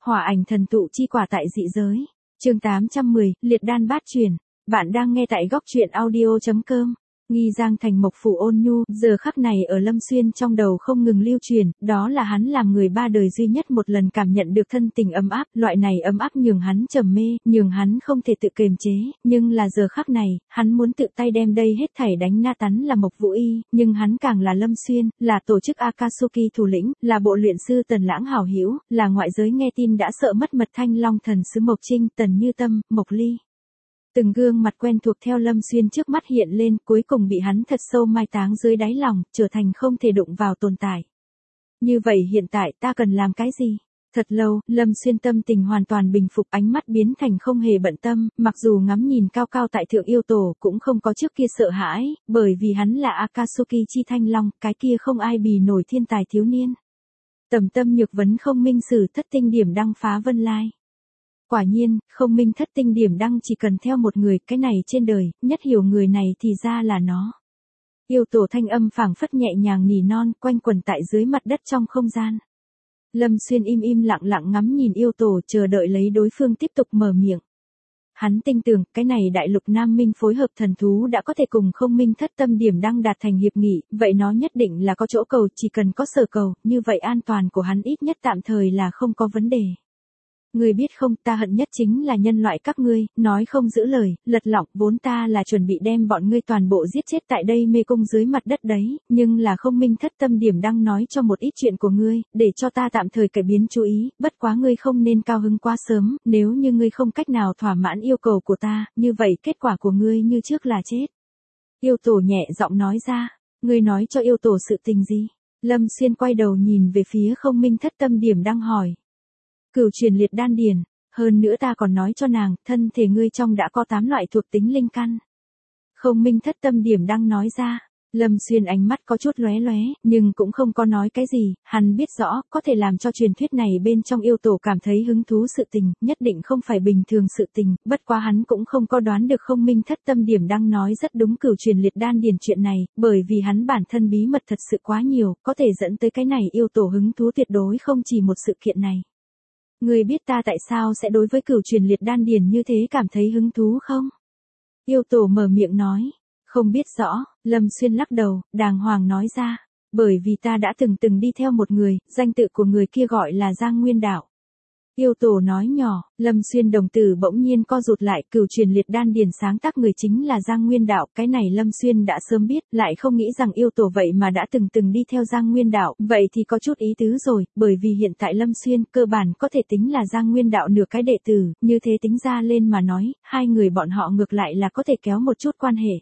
Hỏa ảnh thần tụ chi quả tại dị giới. Chương 810, liệt đan bát truyền. Bạn đang nghe tại góc truyện audio.com. Nghi Giang thành mộc phủ ôn nhu, giờ khắc này ở Lâm Xuyên trong đầu không ngừng lưu truyền, đó là hắn làm người ba đời duy nhất một lần cảm nhận được thân tình ấm áp, loại này ấm áp nhường hắn trầm mê, nhường hắn không thể tự kiềm chế, nhưng là giờ khắc này, hắn muốn tự tay đem đây hết thảy đánh na tắn là Mộc Vũ Y, nhưng hắn càng là Lâm Xuyên, là tổ chức Akatsuki thủ lĩnh, là bộ luyện sư Tần Lãng hảo hữu, là ngoại giới nghe tin đã sợ mất mật Thanh Long thần sứ Mộc Trinh, Tần Như Tâm, Mộc Ly. Từng gương mặt quen thuộc theo Lâm Xuyên trước mắt hiện lên, cuối cùng bị hắn thật sâu mai táng dưới đáy lòng, trở thành không thể đụng vào tồn tại. Như vậy hiện tại ta cần làm cái gì? Thật lâu, Lâm Xuyên tâm tình hoàn toàn bình phục, ánh mắt biến thành không hề bận tâm, mặc dù ngắm nhìn cao cao tại thượng yêu tổ cũng không có trước kia sợ hãi, bởi vì hắn là Akatsuki chi Thanh Long, cái kia không ai bì nổi thiên tài thiếu niên. Tầm tâm nhược vấn không minh sử thất tinh điểm đăng phá vân lai. Quả nhiên, không minh thất tinh điểm đăng chỉ cần theo một người, cái này trên đời, nhất hiểu người này thì ra là nó. Yêu tổ thanh âm phảng phất nhẹ nhàng nỉ non, quanh quẩn tại dưới mặt đất trong không gian. Lâm Xuyên im lặng ngắm nhìn yêu tổ, chờ đợi lấy đối phương tiếp tục mở miệng. Hắn tin tưởng, cái này đại lục Nam Minh phối hợp thần thú đã có thể cùng không minh thất tâm điểm đăng đạt thành hiệp nghị, vậy nó nhất định là có chỗ cầu, chỉ cần có sở cầu, như vậy an toàn của hắn ít nhất tạm thời là không có vấn đề. Ngươi biết không, ta hận nhất chính là nhân loại các ngươi, nói không giữ lời, lật lọng, vốn ta là chuẩn bị đem bọn ngươi toàn bộ giết chết tại đây mê cung dưới mặt đất đấy, nhưng là không minh thất tâm điểm đang nói cho một ít chuyện của ngươi, để cho ta tạm thời cải biến chú ý, bất quá ngươi không nên cao hứng quá sớm, nếu như ngươi không cách nào thỏa mãn yêu cầu của ta, như vậy kết quả của ngươi như trước là chết. Yêu tổ nhẹ giọng nói ra, ngươi nói cho yêu tổ sự tình gì? Lâm Xuyên quay đầu nhìn về phía không minh thất tâm điểm đang hỏi. Cửu truyền liệt đan điền, hơn nữa ta còn nói cho nàng, thân thể ngươi trong đã có 8 loại thuộc tính linh căn. Không minh thất tâm điểm đang nói ra, Lâm Xuyên ánh mắt có chút lóe, nhưng cũng không có nói cái gì, hắn biết rõ, có thể làm cho truyền thuyết này bên trong yêu tổ cảm thấy hứng thú sự tình, nhất định không phải bình thường sự tình, bất quá hắn cũng không có đoán được không minh thất tâm điểm đang nói rất đúng cửu truyền liệt đan điền chuyện này, bởi vì hắn bản thân bí mật thật sự quá nhiều, có thể dẫn tới cái này yêu tổ hứng thú tuyệt đối không chỉ một sự kiện này. Ngươi biết ta tại sao sẽ đối với cửu truyền liệt đan điền như thế cảm thấy hứng thú không? Yêu tổ mở miệng nói. Không biết rõ, Lâm Xuyên lắc đầu, đàng hoàng nói ra. Bởi vì ta đã từng đi theo một người, danh tự của người kia gọi là Giang Nguyên Đạo. Yêu tổ nói nhỏ, Lâm Xuyên đồng tử bỗng nhiên co rụt lại, cửu truyền liệt đan điền sáng tác người chính là Giang Nguyên Đạo, cái này Lâm Xuyên đã sớm biết, lại không nghĩ rằng yêu tổ vậy mà đã từng đi theo Giang Nguyên Đạo, vậy thì có chút ý tứ rồi, bởi vì hiện tại Lâm Xuyên cơ bản có thể tính là Giang Nguyên Đạo nửa cái đệ tử, như thế tính ra lên mà nói, hai người bọn họ ngược lại là có thể kéo một chút quan hệ.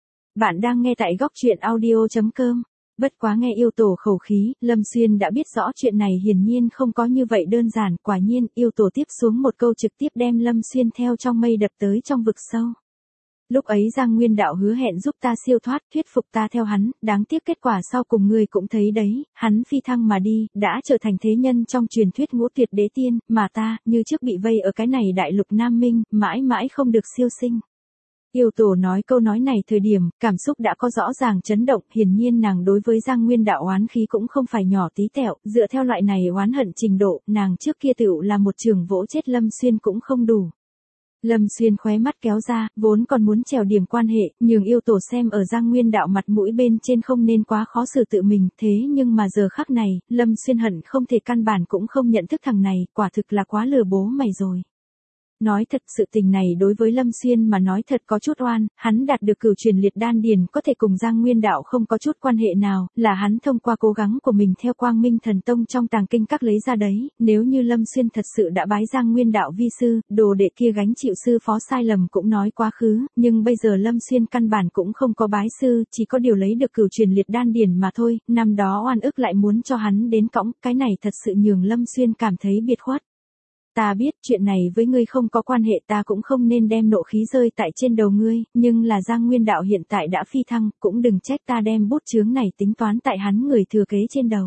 Bạn đang nghe tại góc truyện audio.com. Bất quá nghe yêu tổ khẩu khí, Lâm Xuyên đã biết rõ chuyện này hiển nhiên không có như vậy đơn giản, quả nhiên, yêu tổ tiếp xuống một câu trực tiếp đem Lâm Xuyên theo trong mây đập tới trong vực sâu. Lúc ấy Giang Nguyên Đạo hứa hẹn giúp ta siêu thoát, thuyết phục ta theo hắn, đáng tiếc kết quả sau cùng ngươi cũng thấy đấy, hắn phi thăng mà đi, đã trở thành thế nhân trong truyền thuyết ngũ tuyệt đế tiên, mà ta, như trước bị vây ở cái này đại lục Nam Minh, mãi mãi không được siêu sinh. Yêu tổ nói câu nói này thời điểm, cảm xúc đã có rõ ràng chấn động, hiển nhiên nàng đối với Giang Nguyên Đạo oán khí cũng không phải nhỏ tí tẹo, dựa theo loại này oán hận trình độ, nàng trước kia tựu là một trường vỗ chết Lâm Xuyên cũng không đủ. Lâm Xuyên khóe mắt kéo ra, vốn còn muốn trèo điểm quan hệ, nhường yêu tổ xem ở Giang Nguyên Đạo mặt mũi bên trên không nên quá khó xử tự mình, thế nhưng mà giờ khắc này, Lâm Xuyên hận không thể căn bản cũng không nhận thức thằng này, quả thực là quá lừa bố mày rồi. Nói thật sự tình này đối với Lâm Xuyên mà nói thật có chút oan, hắn đạt được cửu truyền liệt đan điền có thể cùng Giang Nguyên Đạo không có chút quan hệ nào, là hắn thông qua cố gắng của mình theo Quang Minh Thần Tông trong tàng kinh các lấy ra đấy, nếu như Lâm Xuyên thật sự đã bái Giang Nguyên Đạo vi sư, đồ đệ kia gánh chịu sư phó sai lầm cũng nói quá khứ, nhưng bây giờ Lâm Xuyên căn bản cũng không có bái sư, chỉ có điều lấy được cửu truyền liệt đan điền mà thôi, năm đó oan ức lại muốn cho hắn đến cõng, cái này thật sự nhường Lâm Xuyên cảm thấy biệt khuất. Ta biết chuyện này với ngươi không có quan hệ, ta cũng không nên đem nộ khí rơi tại trên đầu ngươi, nhưng là Giang Nguyên Đạo hiện tại đã phi thăng, cũng đừng trách ta đem bút chướng này tính toán tại hắn người thừa kế trên đầu.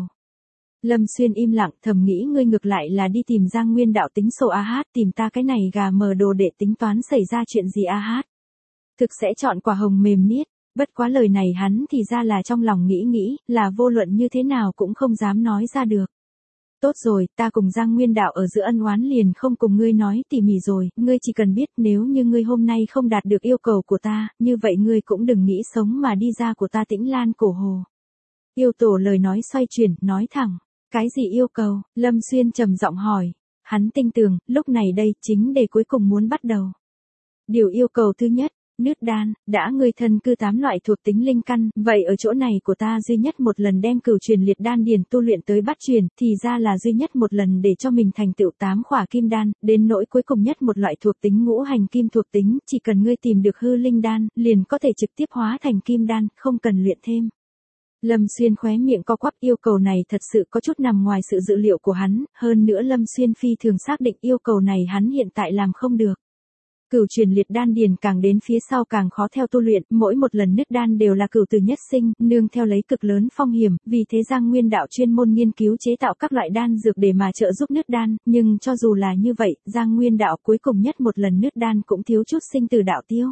Lâm Xuyên im lặng, thầm nghĩ ngươi ngược lại là đi tìm Giang Nguyên Đạo tính sổ a hát, tìm ta cái này gà mờ đồ để tính toán xảy ra chuyện gì a hát. Thực sẽ chọn quả hồng mềm niết, bất quá lời này hắn thì ra là trong lòng nghĩ, là vô luận như thế nào cũng không dám nói ra được. tốt rồi, ta cùng Giang Nguyên Đạo ở giữa ân oán liền không cùng ngươi nói tỉ mỉ rồi, ngươi chỉ cần biết nếu như ngươi hôm nay không đạt được yêu cầu của ta, như vậy ngươi cũng đừng nghĩ sống mà đi ra của ta Tĩnh Lan cổ hồ. Yêu tổ lời nói xoay chuyển, nói thẳng, cái gì yêu cầu, Lâm Xuyên trầm giọng hỏi, hắn tin tưởng, lúc này đây chính để cuối cùng muốn bắt đầu. Điều yêu cầu thứ nhất, Nứt đan, đã ngươi thân cư 8 loại thuộc tính linh căn, vậy ở chỗ này của ta duy nhất một lần đem cửu truyền liệt đan điền tu luyện tới bát truyền, thì ra là duy nhất một lần để cho mình thành tựu 8 khỏa kim đan, đến nỗi cuối cùng nhất một loại thuộc tính ngũ hành kim thuộc tính, chỉ cần ngươi tìm được hư linh đan, liền có thể trực tiếp hóa thành kim đan, không cần luyện thêm. Lâm Xuyên khóe miệng co quắp, yêu cầu này thật sự có chút nằm ngoài sự dự liệu của hắn, hơn nữa Lâm Xuyên phi thường xác định yêu cầu này hắn hiện tại làm không được. Cửu truyền liệt đan điền càng đến phía sau càng khó theo tu luyện, mỗi một lần nứt đan đều là cửu tử nhất sinh, nương theo lấy cực lớn phong hiểm, vì thế Giang Nguyên Đạo chuyên môn nghiên cứu chế tạo các loại đan dược để mà trợ giúp nứt đan, nhưng cho dù là như vậy, Giang Nguyên Đạo cuối cùng nhất một lần nứt đan cũng thiếu chút sinh tử đạo tiêu.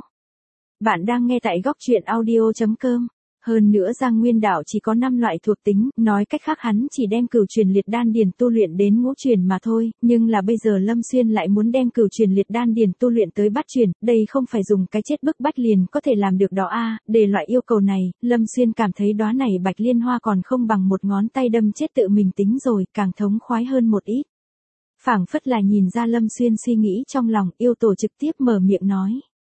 Bạn đang nghe tại góc truyện audio.com. Hơn nữa Giang Nguyên Đạo chỉ có 5 loại thuộc tính, nói cách khác hắn chỉ đem cửu truyền liệt đan điền tu luyện đến ngũ truyền mà thôi, nhưng là bây giờ Lâm Xuyên lại muốn đem cửu truyền liệt đan điền tu luyện tới bát truyền, đây không phải dùng cái chết bức bách liền có thể làm được đó a. Để loại yêu cầu này, Lâm Xuyên cảm thấy đóa này bạch liên hoa còn không bằng một ngón tay đâm chết tự mình tính rồi, càng thống khoái hơn một ít. Phảng phất là nhìn ra Lâm Xuyên suy nghĩ trong lòng, yêu tổ trực tiếp mở miệng nói.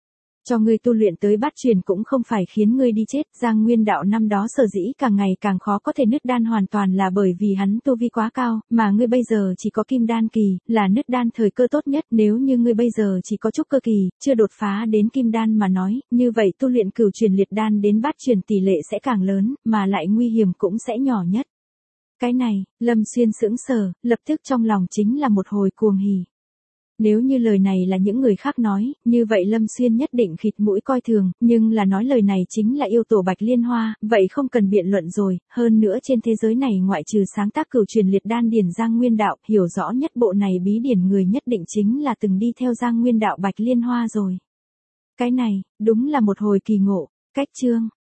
Cho ngươi tu luyện tới bát truyền cũng không phải khiến ngươi đi chết, Giang Nguyên Đạo năm đó sở dĩ càng ngày càng khó có thể nứt đan hoàn toàn là bởi vì hắn tu vi quá cao, mà ngươi bây giờ chỉ có kim đan kỳ, là nứt đan thời cơ tốt nhất, nếu như ngươi bây giờ chỉ có trúc cơ kỳ, chưa đột phá đến kim đan mà nói, như vậy tu luyện cửu truyền liệt đan đến bát truyền tỷ lệ sẽ càng lớn, mà lại nguy hiểm cũng sẽ nhỏ nhất. Cái này, Lâm Xuyên sững sờ, lập tức trong lòng chính là một hồi cuồng hỉ. Nếu như lời này là những người khác nói, như vậy Lâm Xuyên nhất định khịt mũi coi thường, nhưng là nói lời này chính là yêu tổ bạch liên hoa, vậy không cần biện luận rồi, hơn nữa trên thế giới này ngoại trừ sáng tác cửu truyền liệt đan điền Giang Nguyên Đạo, hiểu rõ nhất bộ này bí điển người nhất định chính là từng đi theo Giang Nguyên Đạo bạch liên hoa rồi. Cái này, đúng là một hồi kỳ ngộ, cách chương.